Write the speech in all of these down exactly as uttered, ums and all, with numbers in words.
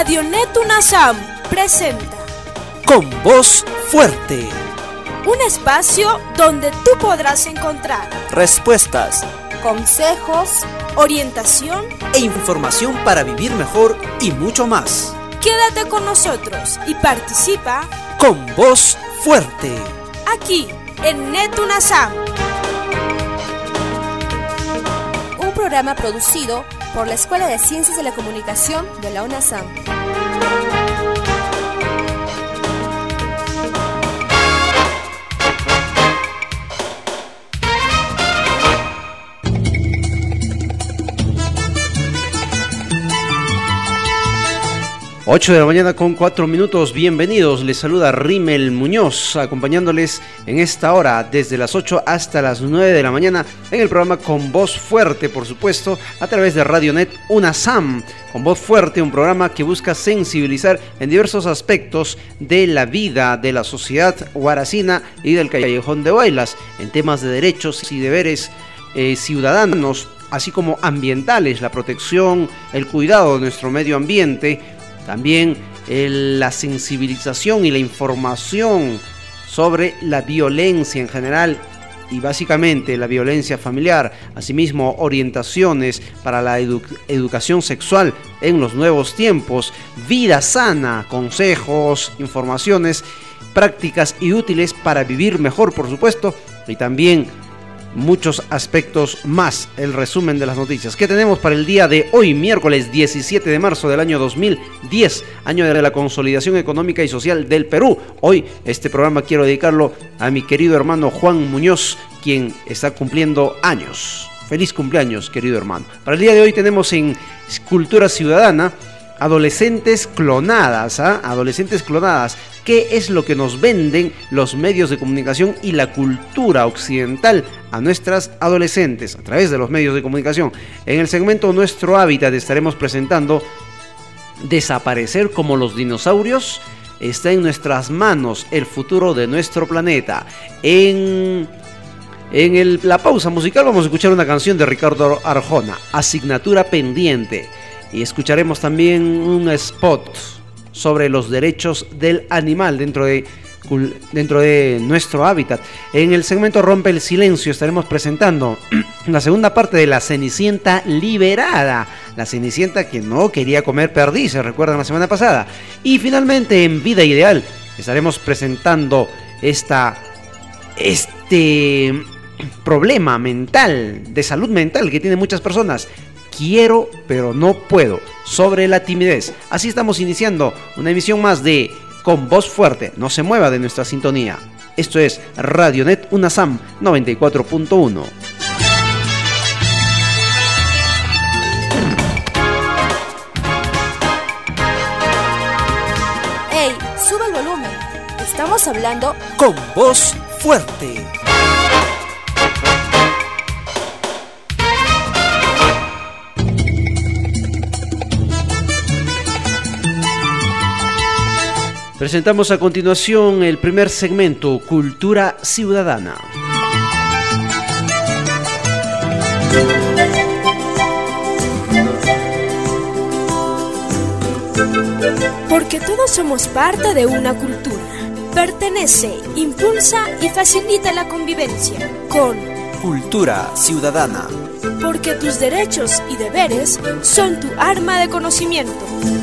Radionet UNASAM presenta Con Voz Fuerte, un espacio donde tú podrás encontrar respuestas, consejos, orientación e información para vivir mejor y mucho más. Quédate con nosotros y participa Con Voz Fuerte, aquí en Net UNASAM. Un programa producido por la Escuela de Ciencias de la Comunicación de la UNASAM. ocho de la mañana con cuatro minutos, bienvenidos, les saluda Rímel Muñoz, acompañándoles en esta hora desde las ocho hasta las nueve de la mañana en el programa Con Voz Fuerte, por supuesto, a través de Radionet UNASAM. Con Voz Fuerte, un programa que busca sensibilizar en diversos aspectos de la vida de la sociedad huaracina y del Callejón de Huaylas, en temas de derechos y deberes eh, ciudadanos, así como ambientales, la protección, el cuidado de nuestro medio ambiente. También el, la sensibilización y la información sobre la violencia en general y básicamente la violencia familiar, asimismo orientaciones para la edu- educación sexual en los nuevos tiempos, vida sana, consejos, informaciones, prácticas y útiles para vivir mejor, por supuesto, y también muchos aspectos más, el resumen de las noticias. ¿Qué tenemos para el día de hoy, miércoles diecisiete de marzo del año dos mil diez, año de la consolidación económica y social del Perú? Hoy este programa quiero dedicarlo a mi querido hermano Juan Muñoz, quien está cumpliendo años. Feliz cumpleaños, querido hermano. Para el día de hoy tenemos en Cultura Ciudadana adolescentes clonadas, ¿ah? Adolescentes clonadas. ¿Qué es lo que nos venden los medios de comunicación y la cultura occidental a nuestras adolescentes a través de los medios de comunicación? En el segmento Nuestro Hábitat estaremos presentando Desaparecer como los dinosaurios. Está en nuestras manos el futuro de nuestro planeta. En, en el, la pausa musical vamos a escuchar una canción de Ricardo Arjona, Asignatura Pendiente. Y escucharemos también un spot sobre los derechos del animal dentro de, dentro de Nuestro Hábitat. En el segmento Rompe el Silencio estaremos presentando la segunda parte de La Cenicienta Liberada. La Cenicienta que no quería comer perdices, recuerdan la semana pasada. Y finalmente en Vida Ideal estaremos presentando esta, este problema mental, de salud mental que tienen muchas personas. Quiero, pero no puedo, sobre la timidez. Así estamos iniciando una emisión más de Con Voz Fuerte. No se mueva de nuestra sintonía. Esto es Radionet UNASAM noventa y cuatro punto uno. ¡Ey! Sube el volumen. Estamos hablando Con Voz Fuerte. Presentamos a continuación el primer segmento, Cultura Ciudadana. Porque todos somos parte de una cultura. Pertenece, impulsa y facilita la convivencia con Cultura Ciudadana. Porque tus derechos y deberes son tu arma de conocimiento.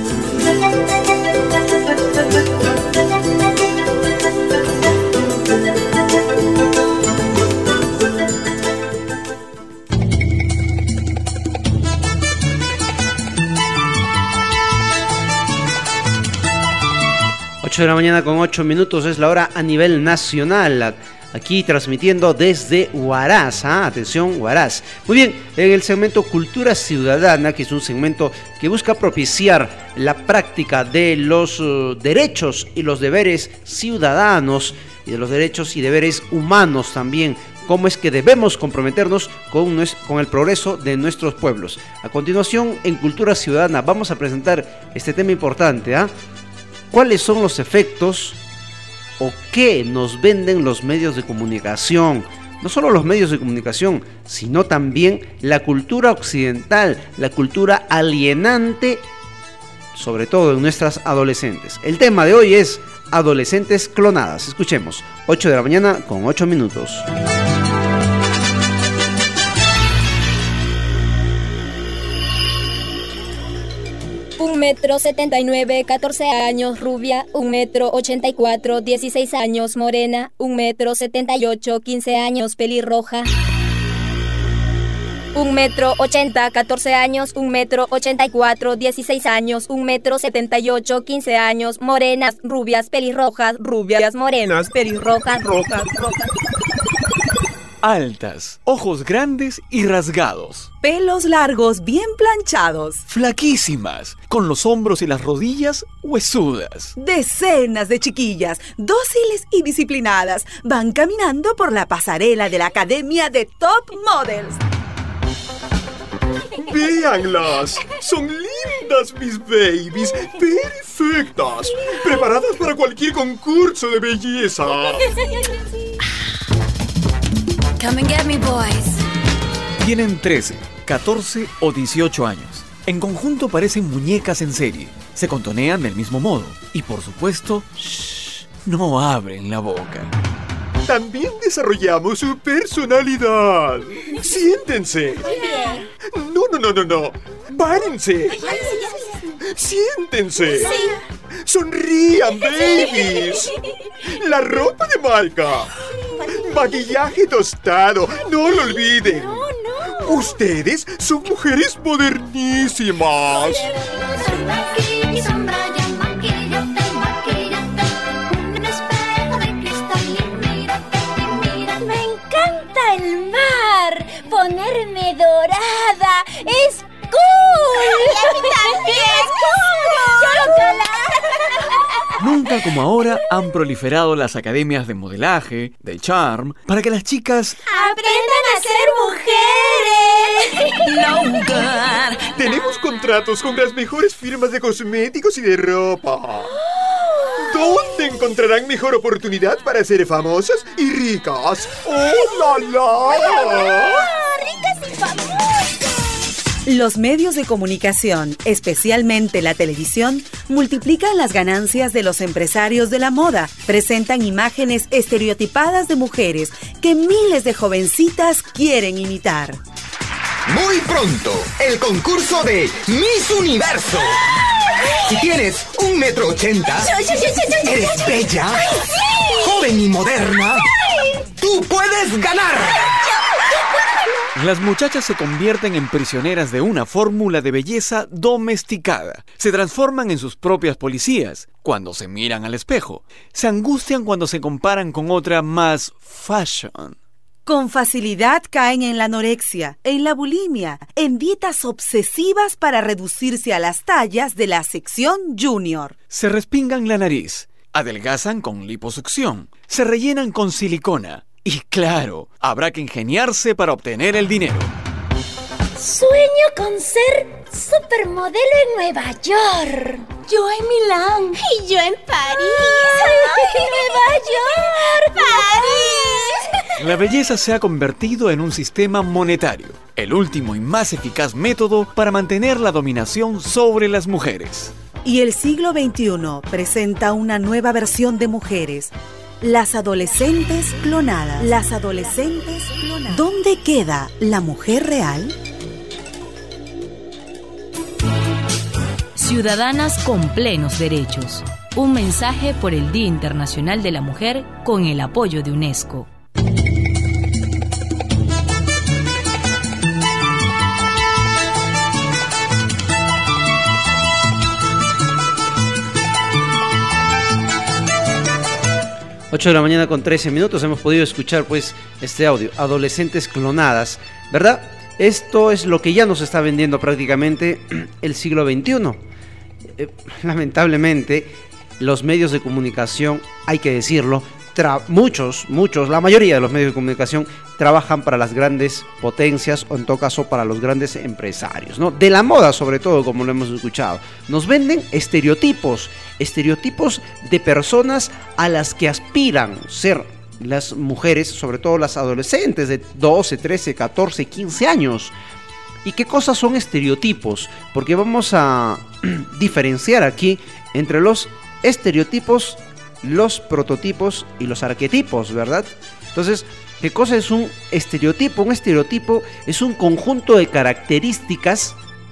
ocho de la mañana con ocho minutos es la hora a nivel nacional. Aquí transmitiendo desde Huaraz, ¿ah? Atención, Huaraz. Muy bien, en el segmento Cultura Ciudadana, que es un segmento que busca propiciar la práctica de los uh, derechos y los deberes ciudadanos y de los derechos y deberes humanos también. Cómo es que debemos comprometernos con, nuestro, con el progreso de nuestros pueblos. A continuación, en Cultura Ciudadana, vamos a presentar este tema importante, ¿ah? ¿Cuáles son los efectos o qué nos venden los medios de comunicación? No solo los medios de comunicación, sino también la cultura occidental, la cultura alienante sobre todo en nuestras adolescentes. El tema de hoy es adolescentes clonadas. Escuchemos, ocho de la mañana con ocho minutos. Un metro setenta y nueve, catorce años, rubia. Un metro ochenta y cuatro, dieciséis años, morena. Un metro setenta y ocho, quince años, pelirroja. Un metro ochenta, catorce años. Un metro ochenta y cuatro, dieciséis años. Un metro setenta y ocho, quince años, morenas, rubias, pelirrojas, rubias, morenas, pelirrojas, rojas, rojas. Altas, ojos grandes y rasgados. Pelos largos bien planchados. Flaquísimas, con los hombros y las rodillas huesudas. Decenas de chiquillas, dóciles y disciplinadas, van caminando por la pasarela de la Academia de Top Models. ¡Véanlas! ¡Son lindas, mis babies! ¡Perfectas! ¡Preparadas para cualquier concurso de belleza! Come and get me, boys. Tienen trece, catorce o dieciocho años. En conjunto parecen muñecas en serie. Se contonean del mismo modo. Y por supuesto, shh, no abren la boca. También desarrollamos su personalidad. Siéntense. No, no, no, no, no. Párense. Siéntense. Sonrían, babies. La ropa de marca. Maquillaje tostado. No lo olviden. Ustedes son mujeres modernísimas. El mar, ponerme dorada, es cool. ¡Y a mí también! ¡Es cool! ¡Chócala! Nunca como ahora han proliferado las academias de modelaje, de charm, para que las chicas ¡aprendan a ser mujeres! No, tenemos contratos con las mejores firmas de cosméticos y de ropa. ¿Dónde encontrarán mejor oportunidad para ser famosas y ricas? ¡Oh, la, la! ¡Ricas y famosas! Los medios de comunicación, especialmente la televisión, multiplican las ganancias de los empresarios de la moda. Presentan imágenes estereotipadas de mujeres que miles de jovencitas quieren imitar. Muy pronto, el concurso de Miss Universo. Si tienes un metro ochenta, eres bella, joven y moderna, ¡tú puedes ganar! Las muchachas se convierten en prisioneras de una fórmula de belleza domesticada. Se transforman en sus propias policías cuando se miran al espejo. Se angustian cuando se comparan con otra más fashion. Con facilidad caen en la anorexia, en la bulimia, en dietas obsesivas para reducirse a las tallas de la sección junior. Se respingan la nariz, adelgazan con liposucción, se rellenan con silicona. Y claro, habrá que ingeniarse para obtener el dinero. Sueño con ser supermodelo en Nueva York. Yo en Milán. Y yo en París. ¡Ay, Nueva York! ¡París! La belleza se ha convertido en un sistema monetario, el último y más eficaz método para mantener la dominación sobre las mujeres. Y el siglo veintiuno presenta una nueva versión de mujeres. Las adolescentes clonadas. Las adolescentes clonadas. ¿Dónde queda la mujer real? Ciudadanas con plenos derechos. Un mensaje por el Día Internacional de la Mujer con el apoyo de UNESCO. ocho de la mañana con trece minutos hemos podido escuchar pues este audio, adolescentes clonadas, ¿verdad? Esto es lo que ya nos está vendiendo prácticamente el siglo veintiuno. Eh, lamentablemente, los medios de comunicación, hay que decirlo, tra- muchos, muchos, la mayoría de los medios de comunicación trabajan para las grandes potencias o en todo caso para los grandes empresarios, ¿no? De la moda sobre todo, como lo hemos escuchado. Nos venden estereotipos, estereotipos de personas a las que aspiran ser las mujeres, sobre todo las adolescentes de doce, trece, catorce, quince años. ¿Y qué cosas son estereotipos? Porque vamos a diferenciar aquí entre los estereotipos, los prototipos y los arquetipos, ¿verdad? Entonces, ¿qué cosa es un estereotipo? Un estereotipo es un conjunto de características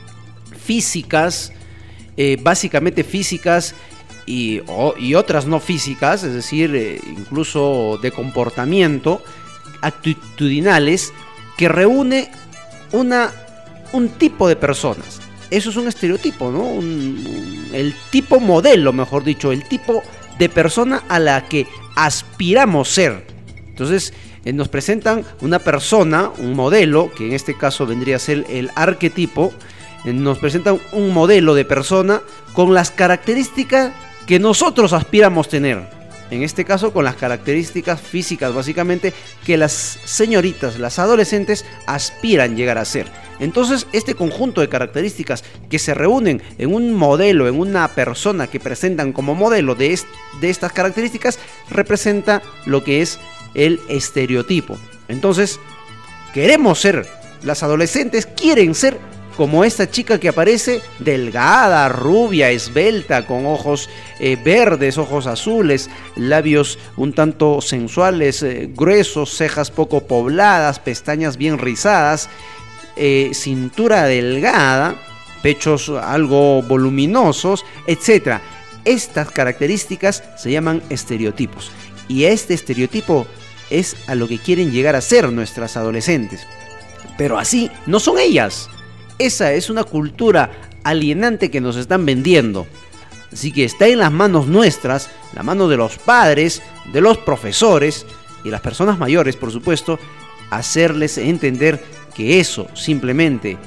físicas, eh, básicamente físicas y, o, y otras no físicas, es decir, eh, incluso de comportamiento, actitudinales, que reúne una, un tipo de personas. Eso es un estereotipo, ¿no? Un, un, el tipo modelo, mejor dicho, el tipo de persona a la que aspiramos ser. Entonces, eh, nos presentan una persona, un modelo, que en este caso vendría a ser el arquetipo. Eh, nos presentan un modelo de persona con las características que nosotros aspiramos tener. En este caso, con las características físicas, básicamente, que las señoritas, las adolescentes, aspiran llegar a ser. Entonces, este conjunto de características que se reúnen en un modelo, en una persona que presentan como modelo de, est de estas características, representa lo que es el estereotipo. Entonces, queremos ser, las adolescentes quieren ser como esta chica que aparece, delgada, rubia, esbelta, con ojos eh, verdes, ojos azules, labios un tanto sensuales, eh, gruesos, cejas poco pobladas, pestañas bien rizadas, eh, cintura delgada, pechos algo voluminosos, etcétera. Estas características se llaman estereotipos. Y este estereotipo es a lo que quieren llegar a ser nuestras adolescentes. Pero así no son ellas. Esa es una cultura alienante que nos están vendiendo. Así que está en las manos nuestras, la mano de los padres, de los profesores y las personas mayores, por supuesto, hacerles entender que eso simplemente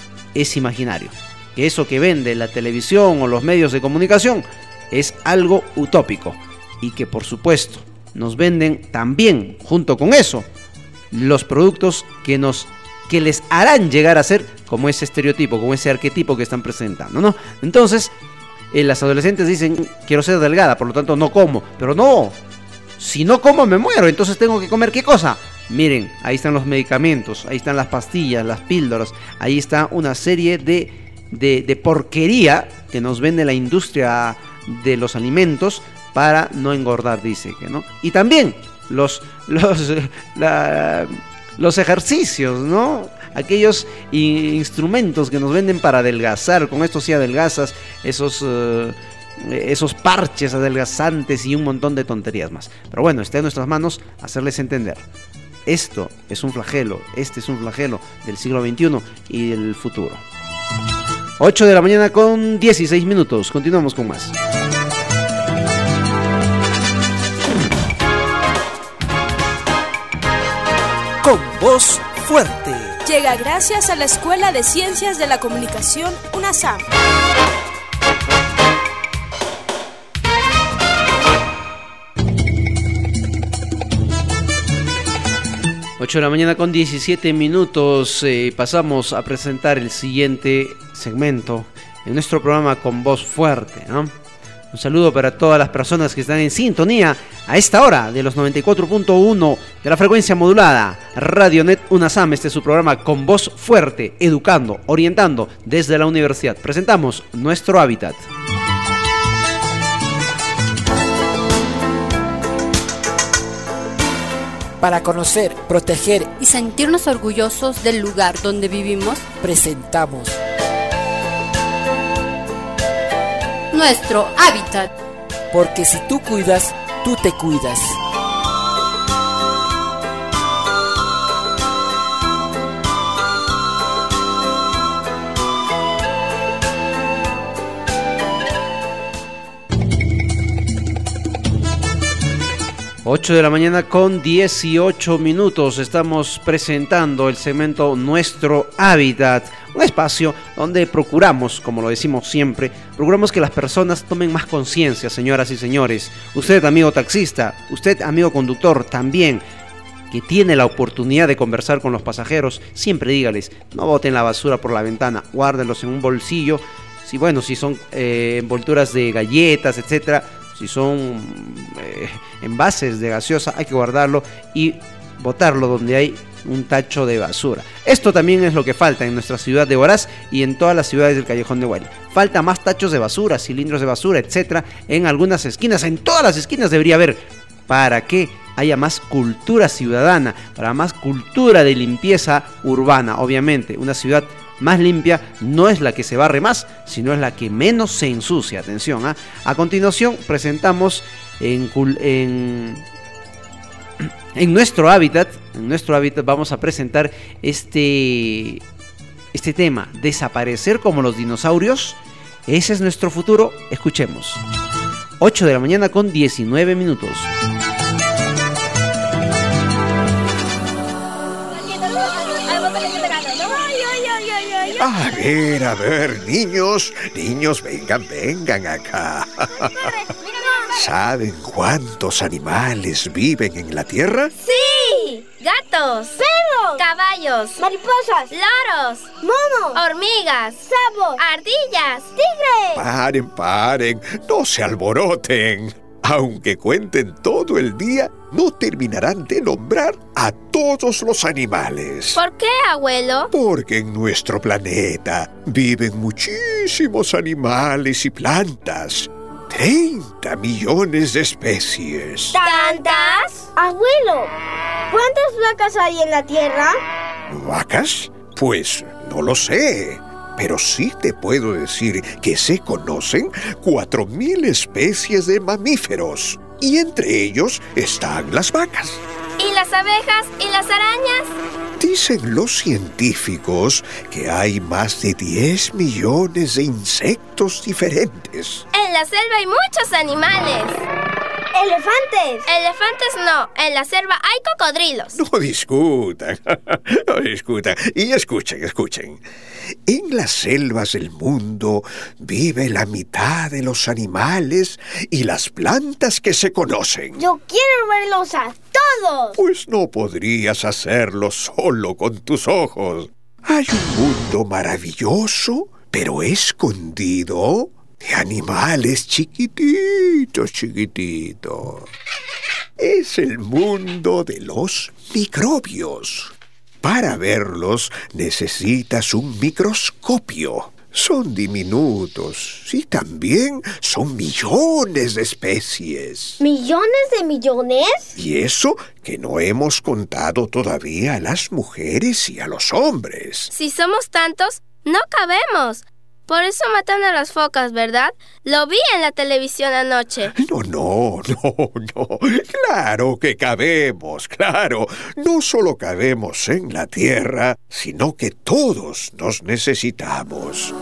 es imaginario. Que eso que vende la televisión o los medios de comunicación es algo utópico. Y que por supuesto nos venden también, junto con eso, los productos que nos que les harán llegar a ser como ese estereotipo, como ese arquetipo que están presentando, ¿no? Entonces, eh, las adolescentes dicen, quiero ser delgada, por lo tanto no como. Pero no, si no como me muero, entonces tengo que comer ¿qué cosa? Miren, ahí están los medicamentos, ahí están las pastillas, las píldoras, ahí está una serie de, de, de porquería que nos vende la industria de los alimentos para no engordar, dice que, ¿no? Y también los, los, la... los ejercicios, ¿no? Aquellos instrumentos que nos venden para adelgazar, con esto sí adelgazas, esos, uh, esos parches adelgazantes y un montón de tonterías más. Pero bueno, está en nuestras manos hacerles entender. Esto es un flagelo, este es un flagelo del siglo veintiuno y del futuro. ocho de la mañana con dieciséis minutos, continuamos con más. Con voz fuerte. Llega gracias a la Escuela de Ciencias de la Comunicación UNASAM. ocho de la mañana con diecisiete minutos. Eh, pasamos a presentar el siguiente segmento en nuestro programa Con Voz Fuerte, ¿no? Un saludo para todas las personas que están en sintonía a esta hora de los noventa y cuatro punto uno de la frecuencia modulada. Radionet UNASAM, este es su programa Con Voz Fuerte, educando, orientando desde la universidad. Presentamos nuestro hábitat. Para conocer, proteger y sentirnos orgullosos del lugar donde vivimos, presentamos nuestro hábitat. Porque si tú cuidas, tú te cuidas. ocho de la mañana con dieciocho minutos. Estamos presentando el segmento Nuestro Hábitat, un espacio donde procuramos, como lo decimos siempre, procuramos que las personas tomen más conciencia, señoras y señores. Usted, amigo taxista, usted, amigo conductor, también, que tiene la oportunidad de conversar con los pasajeros, siempre dígales, no boten la basura por la ventana, guárdenlos en un bolsillo. Si, bueno, si son eh, envolturas de galletas, etcétera, si son eh, envases de gaseosa, hay que guardarlo y botarlo donde hay un tacho de basura. Esto también es lo que falta en nuestra ciudad de Huaraz y en todas las ciudades del Callejón de Huayla. Falta más tachos de basura, cilindros de basura, etcétera, en algunas esquinas, en todas las esquinas debería haber, para que haya más cultura ciudadana, para más cultura de limpieza urbana. Obviamente, una ciudad más limpia no es la que se barre más, sino es la que menos se ensucia. Atención, ¿eh? A continuación presentamos en, en, en nuestro hábitat, en nuestro hábitat vamos a presentar este, este tema, desaparecer como los dinosaurios. Ese es nuestro futuro. Escuchemos. ocho de la mañana con diecinueve minutos. A ver, a ver, niños, niños, vengan, vengan acá. ¿Saben cuántos animales viven en la Tierra? ¡Sí! Gatos, perros, caballos, mariposas, loros, monos, hormigas, sapos, ardillas, tigres. Paren, paren, no se alboroten. Aunque cuenten todo el día, no terminarán de nombrar a todos los animales. ¿Por qué, abuelo? Porque en nuestro planeta viven muchísimos animales y plantas. treinta millones de especies. ¿Tantas? Abuelo, ¿cuántas vacas hay en la Tierra? ¿Vacas? Pues no lo sé. Pero sí te puedo decir que se conocen cuatro mil especies de mamíferos. Y entre ellos están las vacas. ¿Y las abejas y las arañas? Dicen los científicos que hay más de diez millones de insectos diferentes. En la selva hay muchos animales. ¡Elefantes! Elefantes no, en la selva hay cocodrilos. No discutan, no discutan. Y escuchen, escuchen. En las selvas del mundo vive la mitad de los animales y las plantas que se conocen. Yo quiero verlos a todos. Pues no podrías hacerlo solo con tus ojos. Hay un mundo maravilloso, pero escondido, de animales chiquititos, chiquititos. Es el mundo de los microbios. Para verlos necesitas un microscopio. Son diminutos y también son millones de especies. ¿Millones de millones? Y eso que no hemos contado todavía a las mujeres y a los hombres. Si somos tantos, no cabemos. Por eso matan a las focas, ¿verdad? Lo vi en la televisión anoche. No, no, no, no. Claro que cabemos, claro. No solo cabemos en la Tierra, sino que todos nos necesitamos.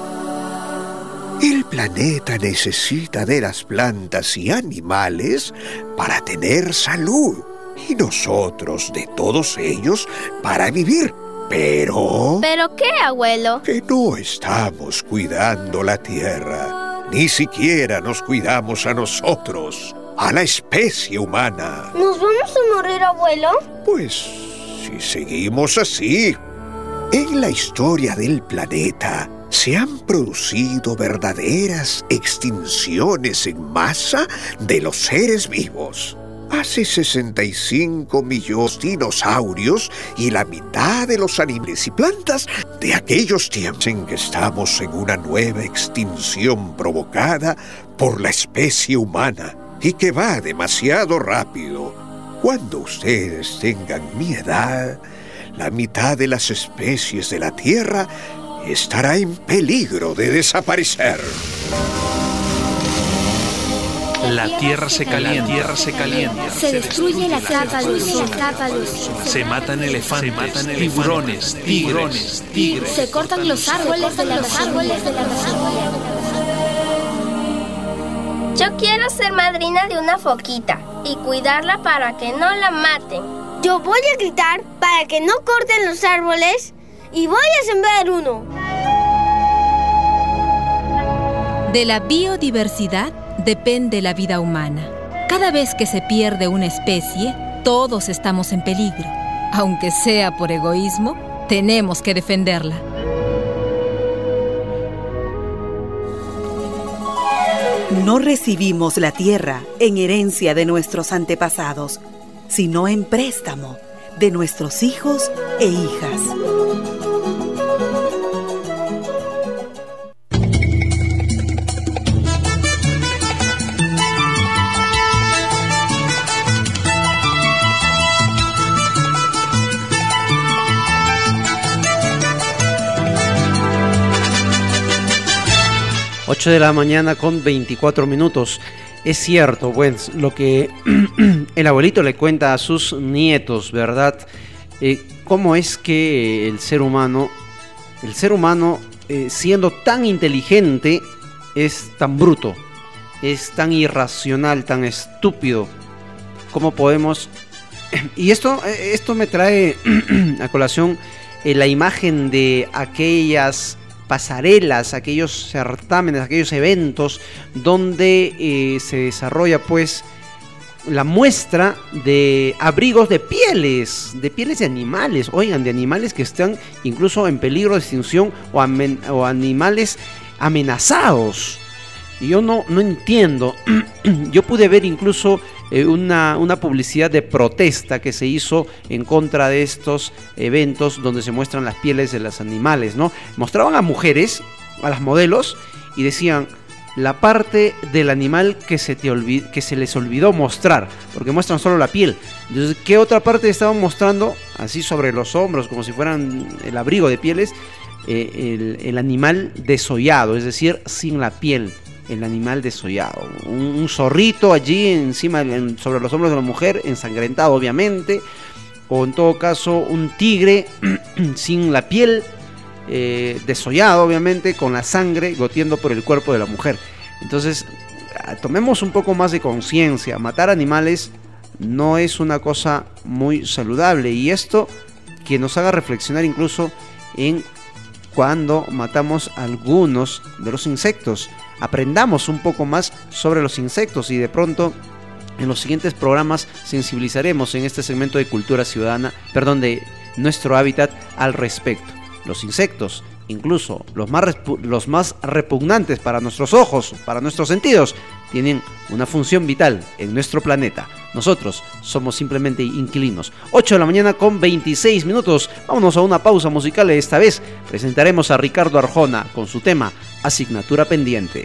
El planeta necesita de las plantas y animales para tener salud. Y nosotros de todos ellos para vivir. Pero... ¿Pero qué, abuelo? Que no estamos cuidando la Tierra. Ni siquiera nos cuidamos a nosotros, a la especie humana. ¿Nos vamos a morir, abuelo? Pues, si seguimos así. En la historia del planeta se han producido verdaderas extinciones en masa de los seres vivos. Hace sesenta y cinco millones de dinosaurios y la mitad de los animales y plantas de aquellos tiempos en que estamos en una nueva extinción provocada por la especie humana y que va demasiado rápido. Cuando ustedes tengan mi edad, la mitad de las especies de la Tierra estará en peligro de desaparecer. La tierra se calienta, la tierra se calienta. Se destruye la capa de ozono. Se matan elefantes, se matan tiburones, tigres, tigres. Se cortan los árboles de la árboles de la Yo quiero ser madrina de una foquita y cuidarla para que no la maten. Yo voy a gritar para que no corten los árboles y voy a sembrar uno. De la biodiversidad depende la vida humana. Cada vez que se pierde una especie, todos estamos en peligro. Aunque sea por egoísmo, tenemos que defenderla. No recibimos la tierra en herencia de nuestros antepasados, sino en préstamo, de nuestros hijos e hijas. ocho de la mañana con veinticuatro minutos. Es cierto, pues, lo que el abuelito le cuenta a sus nietos, ¿verdad? Eh, cómo es que el ser humano, el ser humano, eh, siendo tan inteligente, es tan bruto, es tan irracional, tan estúpido. ¿Cómo podemos? Y esto, esto me trae a colación eh, la imagen de aquellas pasarelas, aquellos certámenes, aquellos eventos donde eh, se desarrolla pues la muestra de abrigos de pieles, de pieles de animales, oigan, de animales que están incluso en peligro de extinción o, amen, o animales amenazados. Y yo no, no entiendo, yo pude ver incluso eh, una, una publicidad de protesta que se hizo en contra de estos eventos donde se muestran las pieles de los animales, ¿no? Mostraban a mujeres, a las modelos, y decían la parte del animal que se, te olvid- que se les olvidó mostrar, porque muestran solo la piel. Entonces, ¿qué otra parte estaban mostrando? Así sobre los hombros, como si fueran el abrigo de pieles, eh, el, el animal desollado, es decir, sin la piel. El animal desollado, un, un zorrito allí encima, en, sobre los hombros de la mujer, ensangrentado obviamente, o en todo caso un tigre sin la piel, eh, desollado obviamente, con la sangre goteando por el cuerpo de la mujer. Entonces, tomemos un poco más de conciencia. Matar animales no es una cosa muy saludable, y esto que nos haga reflexionar incluso en cuando matamos algunos de los insectos. Aprendamos un poco más sobre los insectos, y de pronto en los siguientes programas sensibilizaremos en este segmento de Cultura Ciudadana, perdón, de Nuestro Hábitat al respecto. Los insectos, incluso los más, los más repugnantes para nuestros ojos, para nuestros sentidos, tienen una función vital en nuestro planeta. Nosotros somos simplemente inquilinos. ocho de la mañana con veintiséis minutos. Vámonos a una pausa musical. Esta vez presentaremos a Ricardo Arjona con su tema Asignatura Pendiente.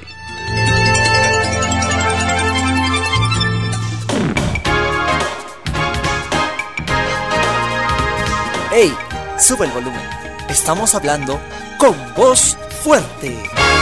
¡Ey! Sube el volumen. Estamos hablando con voz fuerte.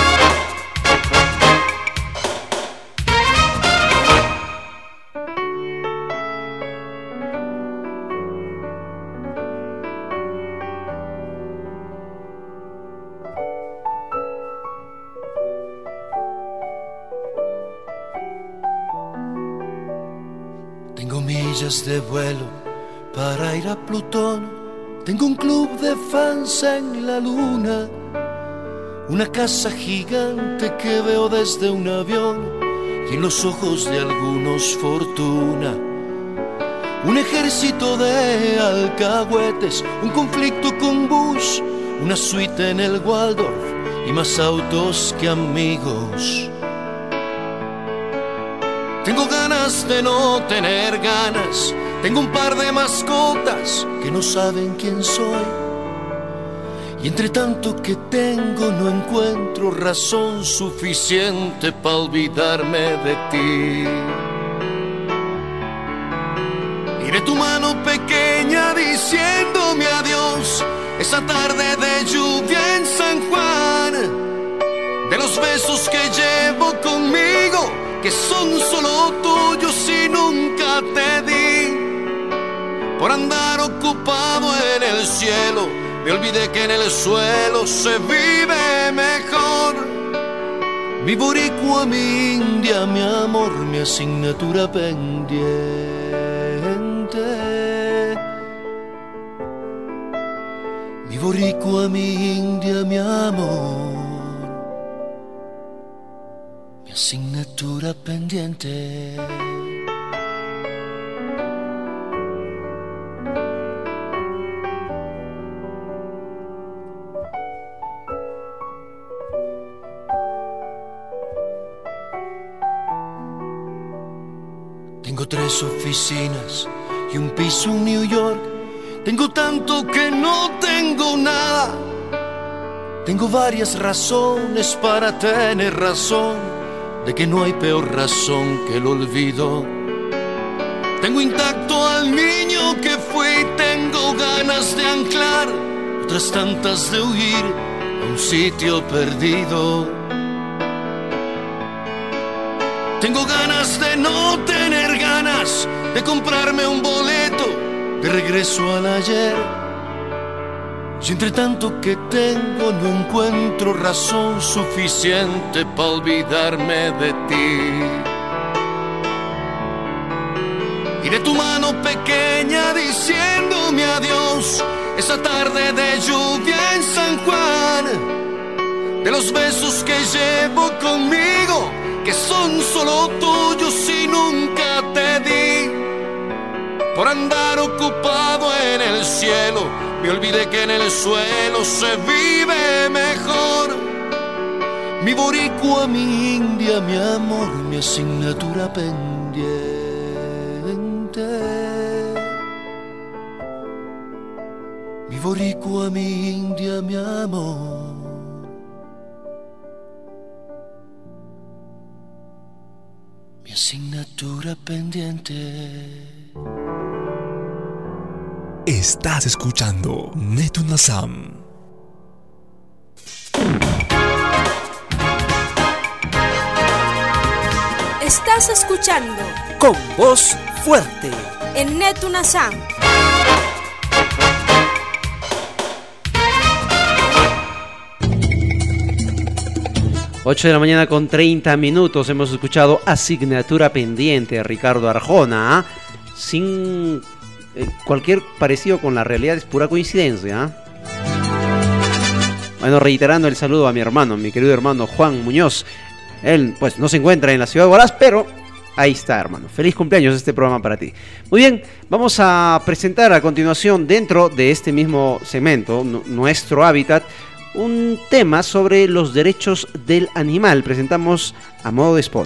Tengo millas de vuelo para ir a Plutón. Tengo un club de fans en la luna, una casa gigante que veo desde un avión y en los ojos de algunos fortuna. Un ejército de alcahuetes, un conflicto con Bush, una suite en el Waldorf y más autos que amigos. Tengo ganas de no tener ganas. Tengo un par de mascotas que no saben quién soy. Y entre tanto que tengo no encuentro razón suficiente para olvidarme de ti. Y de tu mano pequeña diciéndome adiós, esa tarde de lluvia en San Juan. De los besos que llevo conmigo, que son solo tuyos y nunca te di. Por andar ocupado en el cielo, me olvidé que en el suelo se vive mejor. Mi boricua, mi india, mi amor, mi asignatura pendiente. Mi boricua, mi india, mi amor, mi asignatura pendiente. Tengo tres oficinas y un piso en New York Tengo tanto que no tengo nada. Tengo varias razones para tener razón de que no hay peor razón que el olvido. Tengo intacto al niño que fui, tengo ganas de anclar, otras tantas de huir a un sitio perdido. Tengo ganas de no tener ganas, de comprarme un boleto de regreso al ayer. Si entre tanto que tengo no encuentro razón suficiente para olvidarme de ti. Y de tu mano pequeña diciéndome adiós, esa tarde de lluvia en San Juan, de los besos que llevo conmigo, que son solo tuyos y nunca te di. Por andar ocupado en el cielo, me olvidé que en el suelo se vive mejor. Mi boricua, mi india, mi amor, mi asignatura pendiente. Mi boricua, mi india, mi amor, mi asignatura pendiente. Estás escuchando Netunasam. Estás escuchando Con Voz Fuerte en Netunasam. ocho de la mañana con treinta minutos. Hemos escuchado Asignatura Pendiente de Ricardo Arjona, ¿eh? Sin eh, cualquier parecido con la realidad, es pura coincidencia, ¿eh? Bueno, reiterando el saludo a mi hermano, mi querido hermano Juan Muñoz. Él pues no se encuentra en la ciudad de Huaraz, pero ahí está, hermano. Feliz cumpleaños, este programa para ti. Muy bien, vamos a presentar a continuación, dentro de este mismo segmento, Nuestro Hábitat, un tema sobre los derechos del animal. Presentamos a modo de spot.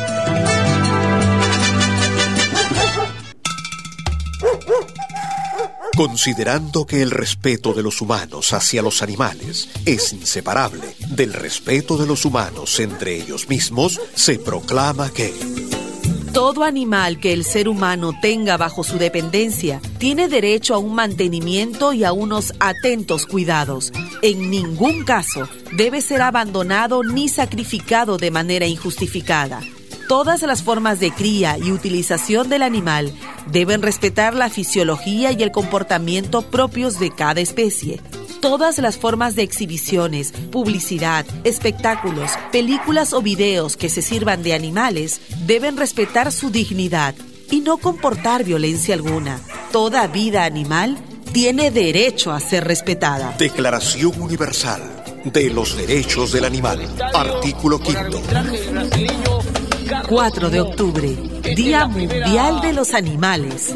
Considerando que el respeto de los humanos hacia los animales es inseparable del respeto de los humanos entre ellos mismos, se proclama que todo animal que el ser humano tenga bajo su dependencia tiene derecho a un mantenimiento y a unos atentos cuidados. En ningún caso debe ser abandonado ni sacrificado de manera injustificada. Todas las formas de cría y utilización del animal deben respetar la fisiología y el comportamiento propios de cada especie. Todas las formas de exhibiciones, publicidad, espectáculos, películas o videos que se sirvan de animales deben respetar su dignidad y no comportar violencia alguna. Toda vida animal tiene derecho a ser respetada. Declaración Universal de los Derechos del Animal. Artículo quinto. cuatro de octubre, Día Mundial de los Animales.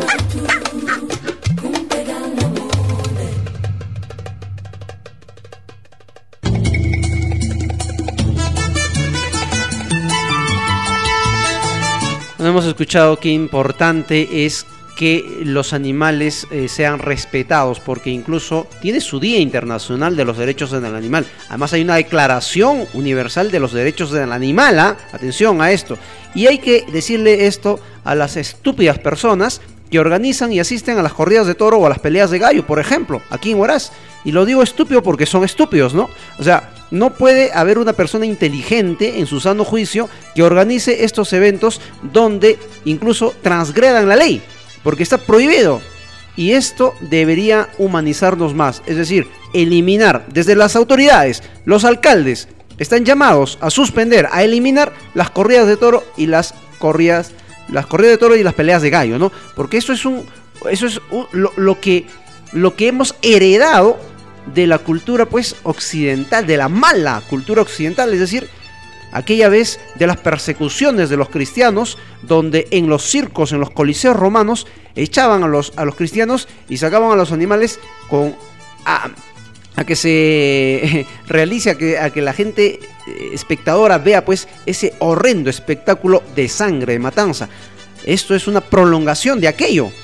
Hemos escuchado qué importante es que los animales eh, sean respetados, porque incluso tiene su Día Internacional de los Derechos del Animal. Además hay una Declaración Universal de los Derechos del Animal, ¿eh? Atención a esto. Y hay que decirle esto a las estúpidas personas que organizan y asisten a las corridas de toro o a las peleas de gallo, por ejemplo, aquí en Huaraz. Y lo digo estúpido porque son estúpidos, ¿no? O sea, no puede haber una persona inteligente en su sano juicio que organice estos eventos donde incluso transgredan la ley, porque está prohibido. Y esto debería humanizarnos más, es decir, eliminar desde las autoridades, los alcaldes están llamados a suspender, a eliminar las corridas de toro y las corridas, las corridas de toro y las peleas de gallo, ¿no? Porque eso es un, eso es un, lo, lo que, lo que hemos heredado de la cultura pues occidental, de la mala cultura occidental, es decir, aquella vez de las persecuciones de los cristianos, donde en los circos, en los coliseos romanos, echaban a los, a los cristianos y sacaban a los animales con a, a que se realice, a que, a que la gente espectadora vea pues ese horrendo espectáculo de sangre, de matanza. Esto es una prolongación de aquello.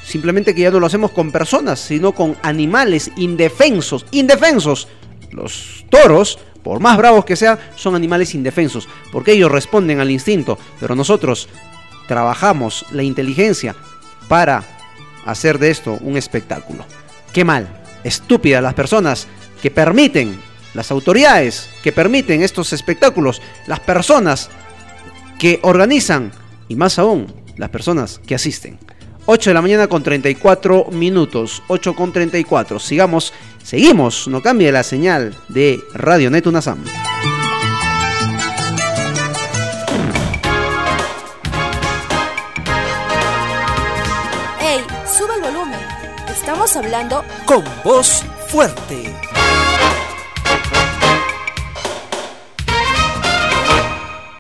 simplemente que ya no lo hacemos con personas, sino con animales indefensos, indefensos. Los toros, por más bravos que sean, son animales indefensos, porque ellos responden al instinto, pero nosotros trabajamos la inteligencia para hacer de esto un espectáculo. Qué mal, estúpidas las personas que permiten, las autoridades que permiten estos espectáculos, las personas que organizan y más aún las personas que asisten. ocho de la mañana con treinta y cuatro minutos, ocho con treinta y cuatro. Sigamos, seguimos, no cambie la señal de Radio Net UNASAM. ¡Ey! Sube el volumen. Estamos hablando con voz fuerte.